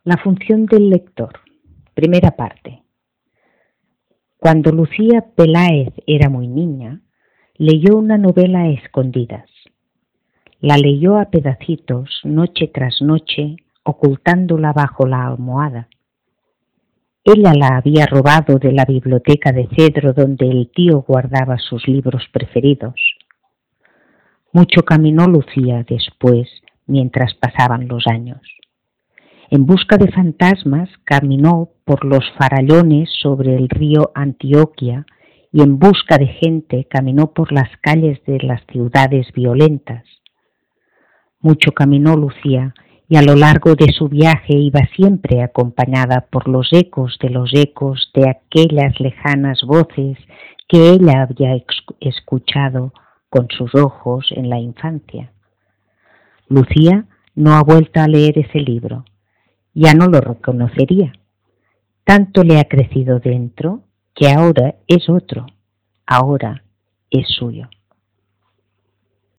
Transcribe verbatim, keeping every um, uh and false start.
La función del lector. Primera parte. Cuando Lucía Peláez era muy niña, leyó una novela a escondidas. La leyó a pedacitos, noche tras noche, ocultándola bajo la almohada. Ella la había robado de la biblioteca de cedro donde el tío guardaba sus libros preferidos. Mucho caminó Lucía después, mientras pasaban los años. En busca de fantasmas caminó por los farallones sobre el río Antioquia y en busca de gente caminó por las calles de las ciudades violentas. Mucho caminó Lucía y a lo largo de su viaje iba siempre acompañada por los ecos de los ecos de aquellas lejanas voces que ella había escuchado con sus ojos en la infancia. Lucía no ha vuelto a leer ese libro. Ya no lo reconocería. Tanto le ha crecido dentro que ahora es otro, ahora es suyo.